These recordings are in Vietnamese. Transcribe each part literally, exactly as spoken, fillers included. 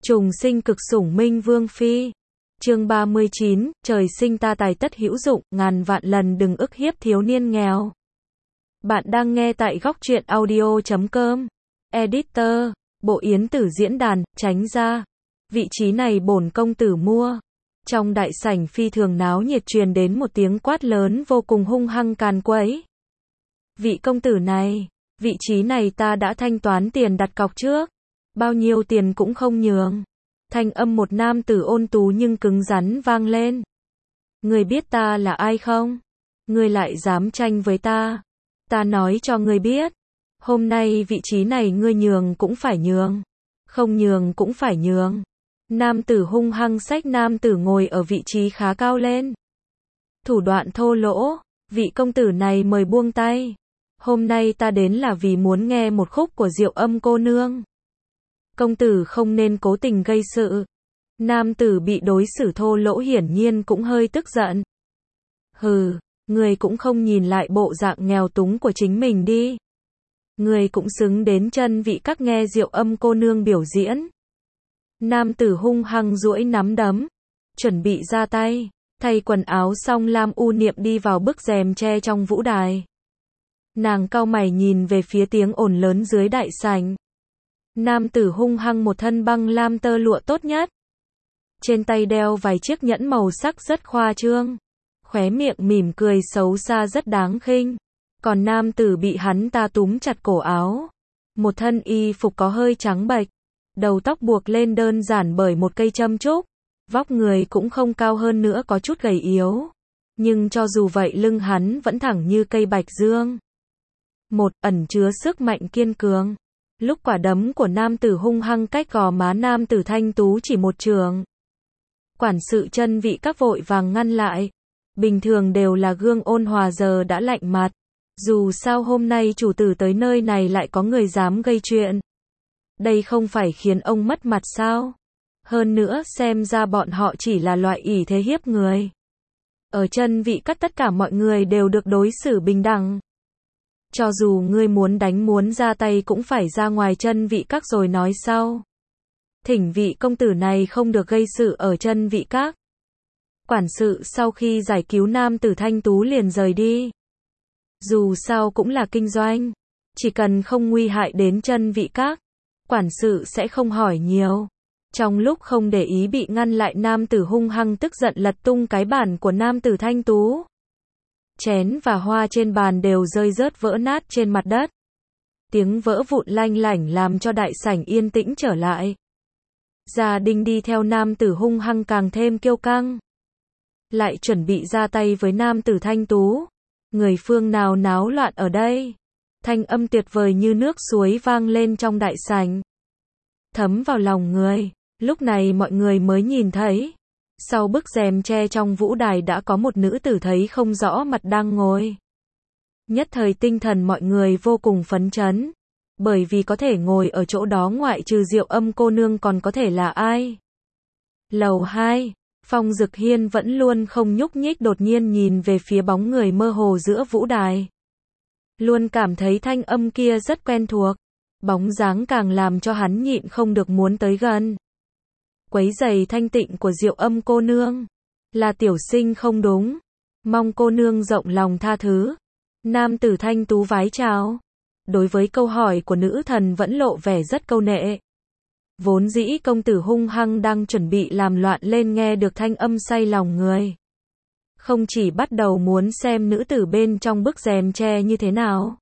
Trùng sinh cực sủng Minh Vương Phi. Chương ba mươi chín, trời sinh ta tài tất hữu dụng, ngàn vạn lần đừng ức hiếp thiếu niên nghèo. Bạn đang nghe tại góc truyện audio chấm com. Editor, Bộ Yến Tử diễn đàn, tránh ra. Vị trí này bổn công tử mua. Trong đại sảnh phi thường náo nhiệt truyền đến một tiếng quát lớn vô cùng hung hăng càn quấy. Vị công tử này, vị trí này ta đã thanh toán tiền đặt cọc trước. Bao nhiêu tiền cũng không nhường. Thanh âm một nam tử ôn tú nhưng cứng rắn vang lên. Người biết ta là ai không? Người lại dám tranh với ta? Ta nói cho người biết. Hôm nay vị trí này ngươi nhường cũng phải nhường. Không nhường cũng phải nhường. Nam tử hung hăng xách nam tử ngồi ở vị trí khá cao lên. Thủ đoạn thô lỗ. Vị công tử này mời buông tay. Hôm nay ta đến là vì muốn nghe một khúc của Diệu Âm cô nương. Công tử không nên cố tình gây sự. Nam tử bị đối xử thô lỗ hiển nhiên cũng hơi tức giận. Hừ, người cũng không nhìn lại bộ dạng nghèo túng của chính mình đi. Người cũng xứng đến chân vị các nghe Diệu Âm cô nương biểu diễn. Nam tử hung hăng duỗi nắm đấm, chuẩn bị ra tay. Thay quần áo xong Lam U Niệm đi vào bức rèm che trong vũ đài. Nàng cau mày nhìn về phía tiếng ồn lớn dưới đại sảnh. Nam tử hung hăng một thân băng lam tơ lụa tốt nhất. Trên tay đeo vài chiếc nhẫn màu sắc rất khoa trương. Khóe miệng mỉm cười xấu xa rất đáng khinh. Còn nam tử bị hắn ta túm chặt cổ áo. Một thân y phục có hơi trắng bệch. Đầu tóc buộc lên đơn giản bởi một cây châm trúc. Vóc người cũng không cao hơn nữa, có chút gầy yếu. Nhưng cho dù vậy lưng hắn vẫn thẳng như cây bạch dương. Một, ẩn chứa sức mạnh kiên cường. Lúc quả đấm của nam tử hung hăng cách gò má nam tử thanh tú chỉ một trường. Quản sự chân vị các vội vàng ngăn lại. Bình thường đều là gương ôn hòa giờ đã lạnh mặt. Dù sao hôm nay chủ tử tới nơi này lại có người dám gây chuyện. Đây không phải khiến ông mất mặt sao? Hơn nữa xem ra bọn họ chỉ là loại ỷ thế hiếp người. Ở chân vị các tất cả mọi người đều được đối xử bình đẳng. Cho dù ngươi muốn đánh muốn ra tay cũng phải ra ngoài chân vị các rồi nói sau. Thỉnh vị công tử này không được gây sự ở chân vị các. Quản sự sau khi giải cứu nam tử thanh tú liền rời đi. Dù sao cũng là kinh doanh. Chỉ cần không nguy hại đến chân vị các. Quản sự sẽ không hỏi nhiều. Trong lúc không để ý bị ngăn lại nam tử hung hăng tức giận lật tung cái bàn của nam tử thanh tú. Chén và hoa trên bàn đều rơi rớt vỡ nát trên mặt đất. Tiếng vỡ vụn lanh lảnh làm cho đại sảnh yên tĩnh trở lại. Gia Đình đi theo nam tử hung hăng càng thêm kiêu căng. Lại chuẩn bị ra tay với nam tử thanh tú. Người phương nào náo loạn ở đây? Thanh âm tuyệt vời như nước suối vang lên trong đại sảnh. Thấm vào lòng người. Lúc này mọi người mới nhìn thấy. Sau bức rèm che trong vũ đài đã có một nữ tử thấy không rõ mặt đang ngồi. Nhất thời tinh thần mọi người vô cùng phấn chấn. Bởi vì có thể ngồi ở chỗ đó ngoại trừ Diệu Âm cô nương còn có thể là ai? Lầu hai, Phong Dực Hiên vẫn luôn không nhúc nhích đột nhiên nhìn về phía bóng người mơ hồ giữa vũ đài. Luôn cảm thấy thanh âm kia rất quen thuộc. Bóng dáng càng làm cho hắn nhịn không được muốn tới gần. Quấy giày thanh tịnh của Diệu Âm cô nương. Là tiểu sinh không đúng. Mong cô nương rộng lòng tha thứ. Nam tử thanh tú vái chào. Đối với câu hỏi của nữ thần vẫn lộ vẻ rất câu nệ. Vốn dĩ công tử hung hăng đang chuẩn bị làm loạn lên nghe được thanh âm say lòng người. Không chỉ bắt đầu muốn xem nữ tử bên trong bức rèm che như thế nào.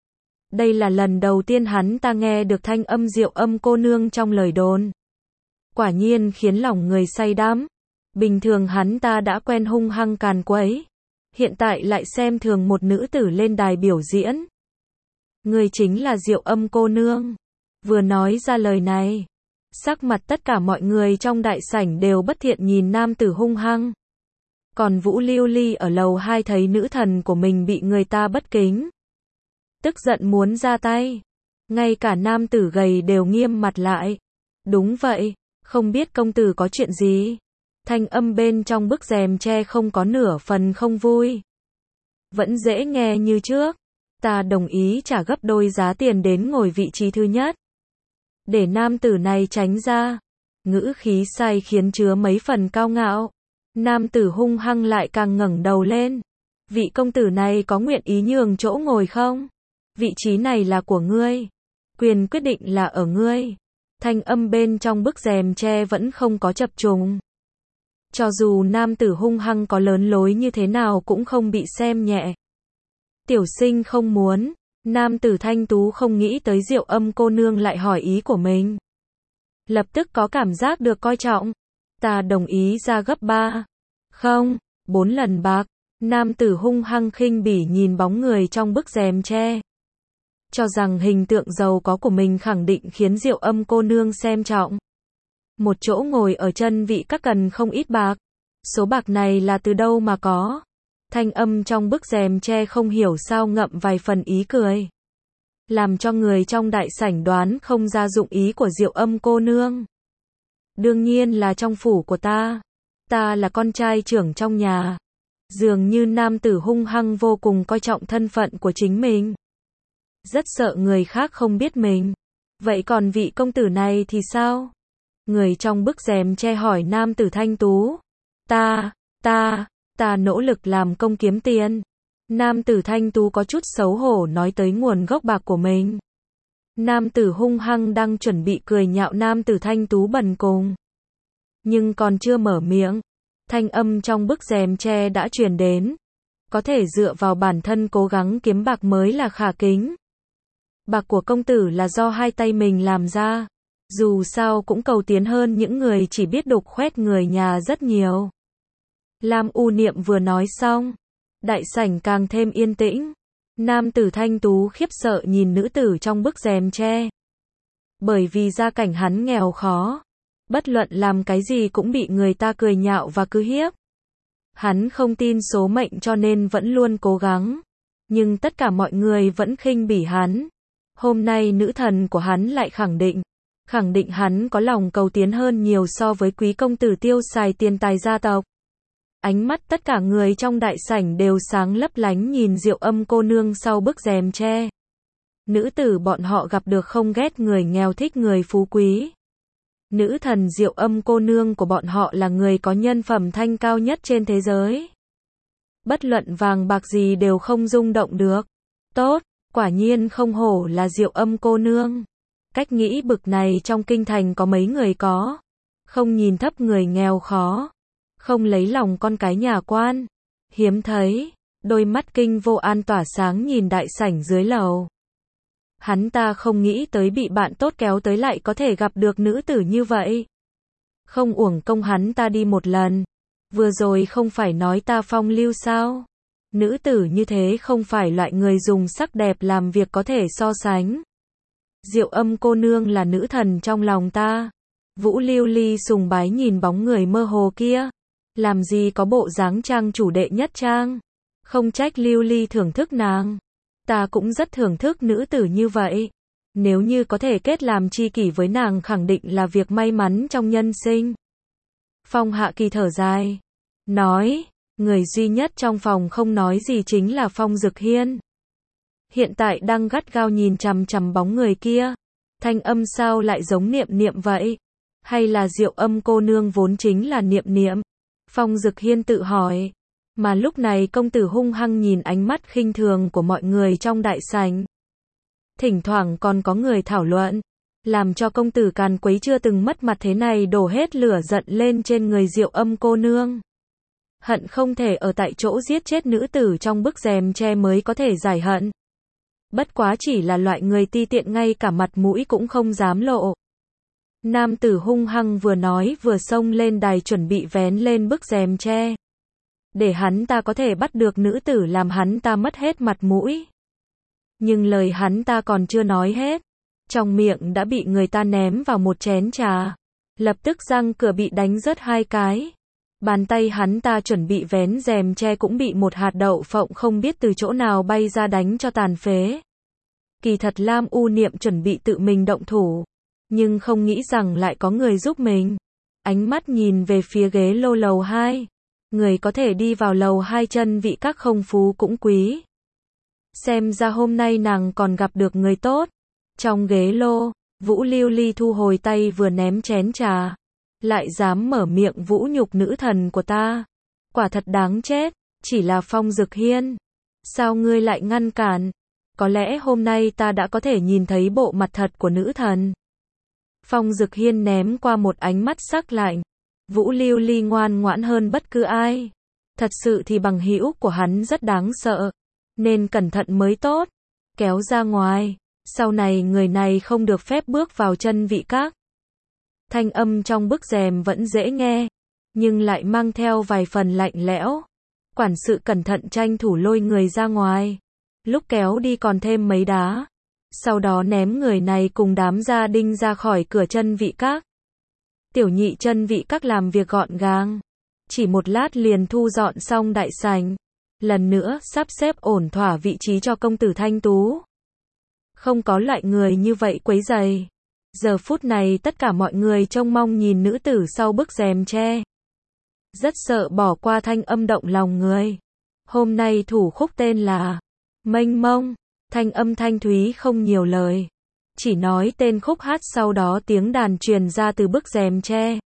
Đây là lần đầu tiên hắn ta nghe được thanh âm Diệu Âm cô nương trong lời đồn. Quả nhiên khiến lòng người say đắm. Bình thường hắn ta đã quen hung hăng càn quấy. Hiện tại lại xem thường một nữ tử lên đài biểu diễn. Người chính là Diệu Âm cô nương. Vừa nói ra lời này. Sắc mặt tất cả mọi người trong đại sảnh đều bất thiện nhìn nam tử hung hăng. Còn Vũ Lưu Ly ở lầu hai thấy nữ thần của mình bị người ta bất kính. Tức giận muốn ra tay. Ngay cả nam tử gầy đều nghiêm mặt lại. Đúng vậy. Không biết công tử có chuyện gì? Thanh âm bên trong bức rèm che không có nửa phần không vui. Vẫn dễ nghe như trước. Ta đồng ý trả gấp đôi giá tiền đến ngồi vị trí thứ nhất. Để nam tử này tránh ra. ngữ khí sai khiến chứa mấy phần cao ngạo. Nam tử hung hăng lại càng ngẩng đầu lên. Vị công tử này có nguyện ý nhường chỗ ngồi không? Vị trí này là của ngươi. Quyền quyết định là ở ngươi. Thanh âm bên trong bức rèm tre vẫn không có chập trùng. Cho dù nam tử hung hăng có lớn lối như thế nào cũng không bị xem nhẹ. Tiểu sinh không muốn. Nam tử thanh tú không nghĩ tới Diệu Âm cô nương lại hỏi ý của mình. Lập tức có cảm giác được coi trọng. Ta đồng ý ra gấp ba. Không, bốn lần bạc. Nam tử hung hăng khinh bỉ nhìn bóng người trong bức rèm tre. Cho rằng hình tượng giàu có của mình khẳng định khiến Diệu Âm cô nương xem trọng. Một chỗ ngồi ở chân vị các cần không ít bạc. Số bạc này là từ đâu mà có? Thanh âm trong bức rèm tre không hiểu sao ngậm vài phần ý cười. Làm cho người trong đại sảnh đoán không ra dụng ý của Diệu Âm cô nương. Đương nhiên là trong phủ của ta. Ta là con trai trưởng trong nhà. Dường như nam tử hung hăng vô cùng coi trọng thân phận của chính mình. Rất sợ người khác không biết mình. Vậy còn vị công tử này thì sao? Người trong bức rèm che hỏi nam tử thanh tú. Ta, ta, ta nỗ lực làm công kiếm tiền. Nam tử thanh tú có chút xấu hổ nói tới nguồn gốc bạc của mình. Nam tử hung hăng đang chuẩn bị cười nhạo nam tử thanh tú bần cùng. Nhưng còn chưa mở miệng. Thanh âm trong bức rèm tre đã truyền đến. Có thể dựa vào bản thân cố gắng kiếm bạc mới là khả kính. Bạc của công tử là do hai tay mình làm ra. Dù sao cũng cầu tiến hơn những người chỉ biết đục khoét người nhà rất nhiều. Lam U Niệm vừa nói xong. Đại sảnh càng thêm yên tĩnh. Nam tử thanh tú khiếp sợ nhìn nữ tử trong bức rèm tre. Bởi vì gia cảnh hắn nghèo khó. Bất luận làm cái gì cũng bị người ta cười nhạo và cứ hiếp. Hắn không tin số mệnh cho nên vẫn luôn cố gắng. Nhưng tất cả mọi người vẫn khinh bỉ hắn. Hôm nay nữ thần của hắn lại khẳng định. Khẳng định hắn có lòng cầu tiến hơn nhiều so với quý công tử tiêu xài tiền tài gia tộc. Ánh mắt tất cả người trong đại sảnh đều sáng lấp lánh nhìn Diệu Âm cô nương sau bức rèm tre. Nữ tử bọn họ gặp được không ghét người nghèo thích người phú quý. Nữ thần Diệu Âm cô nương của bọn họ là người có nhân phẩm thanh cao nhất trên thế giới. Bất luận vàng bạc gì đều không rung động được. Tốt, quả nhiên không hổ là Diệu Âm cô nương. Cách nghĩ bực này trong kinh thành có mấy người có. Không nhìn thấp người nghèo khó. Không lấy lòng con cái nhà quan. Hiếm thấy. Đôi mắt Kinh Vô An tỏa sáng nhìn đại sảnh dưới lầu. Hắn ta không nghĩ tới bị bạn tốt kéo tới lại có thể gặp được nữ tử như vậy. Không uổng công hắn ta đi một lần. Vừa rồi không phải nói ta phong lưu sao? Nữ tử như thế không phải loại người dùng sắc đẹp làm việc có thể so sánh. Diệu Âm cô nương là nữ thần trong lòng ta. Vũ Lưu Ly sùng bái nhìn bóng người mơ hồ kia. Làm gì có bộ dáng trang chủ đệ nhất trang. Không trách Lưu Ly thưởng thức nàng. Ta cũng rất thưởng thức nữ tử như vậy. Nếu như có thể kết làm tri kỷ với nàng khẳng định là việc may mắn trong nhân sinh. Phong Hạ Kỳ thở dài. Nói, người duy nhất trong phòng không nói gì chính là Phong Dực Hiên. Hiện tại đang gắt gao nhìn chằm chằm bóng người kia. Thanh âm sao lại giống Niệm Niệm vậy? Hay là Diệu Âm cô nương vốn chính là Niệm Niệm? Phong Dực Hiên tự hỏi. Mà lúc này công tử hung hăng nhìn ánh mắt khinh thường của mọi người trong đại sảnh. Thỉnh thoảng còn có người thảo luận. Làm cho công tử càn quấy chưa từng mất mặt thế này đổ hết lửa giận lên trên người Diệu Âm cô nương. Hận không thể ở tại chỗ giết chết nữ tử trong bức rèm tre mới có thể giải hận. Bất quá chỉ là loại người ti tiện ngay cả mặt mũi cũng không dám lộ. Nam tử hung hăng vừa nói vừa xông lên đài chuẩn bị vén lên bức rèm tre. Để hắn ta có thể bắt được nữ tử làm hắn ta mất hết mặt mũi. Nhưng lời hắn ta còn chưa nói hết. Trong miệng đã bị người ta ném vào một chén trà. Lập tức răng cửa bị đánh rớt hai cái. Bàn tay hắn ta chuẩn bị vén rèm tre cũng bị một hạt đậu phộng không biết từ chỗ nào bay ra đánh cho tàn phế. Kỳ thật Lam U Niệm chuẩn bị tự mình động thủ. Nhưng không nghĩ rằng lại có người giúp mình. Ánh mắt nhìn về phía ghế lô lầu hai. Người có thể đi vào lầu hai chân vị các không phú cũng quý. Xem ra hôm nay nàng còn gặp được người tốt. Trong ghế lô, Vũ Lưu Ly thu hồi tay vừa ném chén trà. lại dám mở miệng vũ nhục nữ thần của ta. Quả thật đáng chết, chỉ là Phong Dực Hiên. Sao ngươi lại ngăn cản? Có lẽ hôm nay ta đã có thể nhìn thấy bộ mặt thật của nữ thần. Phong Dực Hiên ném qua một ánh mắt sắc lạnh. Vũ Lưu Ly ngoan ngoãn hơn bất cứ ai. Thật sự thì bằng hữu của hắn rất đáng sợ, nên cẩn thận mới tốt. Kéo ra ngoài, sau này người này không được phép bước vào chân vị các. Thanh âm trong bức rèm vẫn dễ nghe, nhưng lại mang theo vài phần lạnh lẽo. Quản sự cẩn thận tranh thủ lôi người ra ngoài. Lúc kéo đi còn thêm mấy đá. Sau đó ném người này cùng đám gia đinh ra khỏi cửa chân vị các. Tiểu nhị chân vị các làm việc gọn gàng. Chỉ một lát liền thu dọn xong đại sảnh. Lần nữa sắp xếp ổn thỏa vị trí cho công tử Thanh Tú. Không có loại người như vậy quấy rầy. Giờ phút này tất cả mọi người trông mong nhìn nữ tử sau bức rèm tre. Rất sợ bỏ qua thanh âm động lòng người. Hôm nay thủ khúc tên là Mênh Mông. Thanh âm thanh thúy không nhiều lời. Chỉ nói tên khúc hát, sau đó tiếng đàn truyền ra từ bức rèm tre.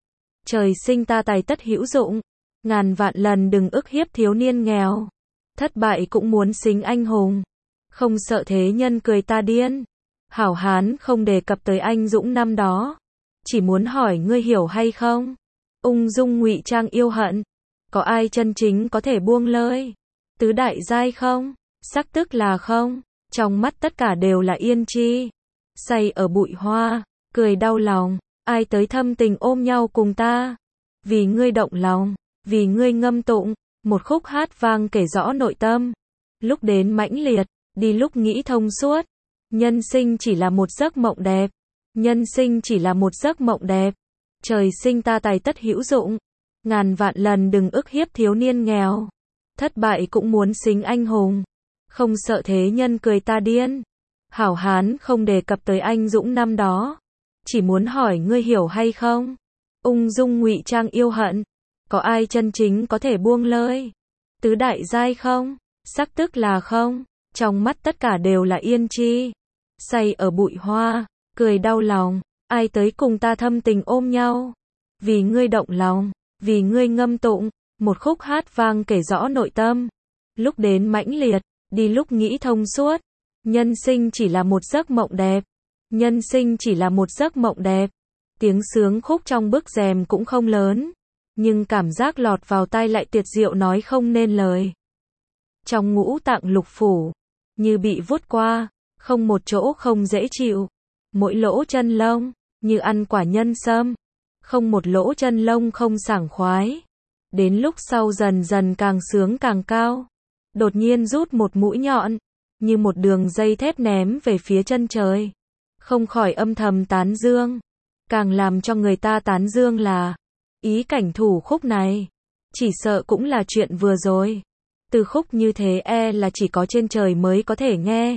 Trời sinh ta tài tất hữu dụng. Ngàn vạn lần đừng ức hiếp thiếu niên nghèo. Thất bại cũng muốn xính anh hùng. Không sợ thế nhân cười ta điên. Hảo hán không đề cập tới anh dũng năm đó. Chỉ muốn hỏi ngươi hiểu hay không? Ung dung ngụy trang yêu hận. Có ai chân chính có thể buông lơi? Tứ đại giai không? Sắc tức là không? Trong mắt tất cả đều là yên chi. Say ở bụi hoa, cười đau lòng. Ai tới thâm tình ôm nhau cùng ta? Vì ngươi động lòng, vì ngươi ngâm tụng. Một khúc hát vang kể rõ nội tâm. Lúc đến mãnh liệt, đi lúc nghĩ thông suốt. Nhân sinh chỉ là một giấc mộng đẹp. Nhân sinh chỉ là một giấc mộng đẹp. Trời sinh ta tài tất hữu dụng. Ngàn vạn lần đừng ức hiếp thiếu niên nghèo. Thất bại cũng muốn xính anh hùng. Không sợ thế nhân cười ta điên. Hảo hán không đề cập tới anh dũng năm đó. Chỉ muốn hỏi ngươi hiểu hay không? Ung dung ngụy trang yêu hận. Có ai chân chính có thể buông lơi? Tứ đại giai không? Sắc tức là không? Trong mắt tất cả đều là yên chi. Say ở bụi hoa, cười đau lòng. Ai tới cùng ta thâm tình ôm nhau? Vì ngươi động lòng, vì ngươi ngâm tụng. Một khúc hát vang kể rõ nội tâm. Lúc đến mãnh liệt, đi lúc nghĩ thông suốt. Nhân sinh chỉ là một giấc mộng đẹp. Nhân sinh chỉ là một giấc mộng đẹp. Tiếng sướng khúc trong bức rèm cũng không lớn, nhưng cảm giác lọt vào tai lại tuyệt diệu nói không nên lời. Trong ngũ tạng lục phủ, như bị vuốt qua, không một chỗ không dễ chịu. Mỗi lỗ chân lông, như ăn quả nhân sâm. Không một lỗ chân lông không sảng khoái. Đến lúc sau dần dần càng sướng càng cao. Đột nhiên rút một mũi nhọn, như một đường dây thép ném về phía chân trời. Không khỏi âm thầm tán dương. Càng làm cho người ta tán dương là ý cảnh thủ khúc này. Chỉ sợ cũng là chuyện vừa rồi. Từ khúc như thế e là chỉ có trên trời mới có thể nghe.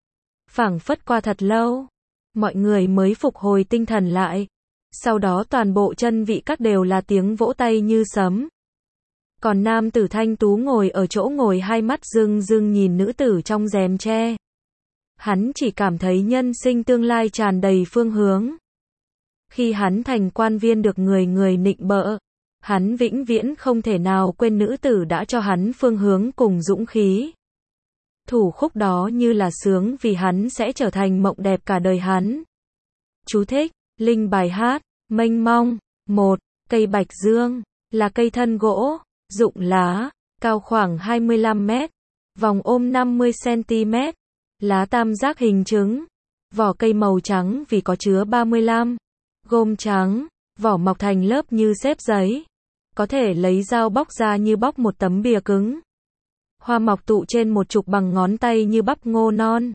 Phảng phất qua thật lâu, mọi người mới phục hồi tinh thần lại. Sau đó toàn bộ chân vị các đều là tiếng vỗ tay như sấm. Còn nam tử Thanh Tú ngồi ở chỗ ngồi, hai mắt rưng rưng nhìn nữ tử trong rèm tre. Hắn chỉ cảm thấy nhân sinh tương lai tràn đầy phương hướng. Khi hắn thành quan viên được người người nịnh bợ, hắn vĩnh viễn không thể nào quên nữ tử đã cho hắn phương hướng cùng dũng khí. Thủ khúc đó như là sướng vì hắn sẽ trở thành mộng đẹp cả đời hắn. Chú thích, linh bài hát, mênh mông. Một, cây bạch dương, là cây thân gỗ, rụng lá, cao khoảng hai mươi lăm mét, vòng ôm năm mươi xăng-ti-mét, lá tam giác hình trứng, vỏ cây màu trắng vì có chứa ba mươi lăm gôm trắng, vỏ mọc thành lớp như xếp giấy. Có thể lấy dao bóc ra như bóc một tấm bìa cứng. Hoa mọc tụ trên một trục bằng ngón tay như bắp ngô non.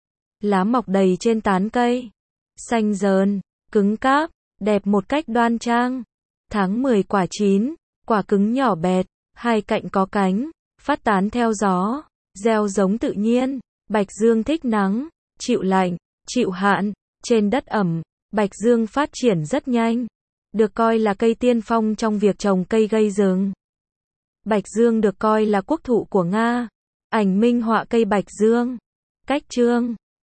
Lá mọc đầy trên tán cây. Xanh dờn, cứng cáp, đẹp một cách đoan trang. Tháng mười quả chín, quả cứng nhỏ bẹt, hai cạnh có cánh, phát tán theo gió, gieo giống tự nhiên. Bạch dương thích nắng, chịu lạnh, chịu hạn, trên đất ẩm. Bạch dương phát triển rất nhanh, được coi là cây tiên phong trong việc trồng cây gây rừng. Bạch dương được coi là quốc thụ của Nga. Ảnh minh họa cây bạch dương. Cách chương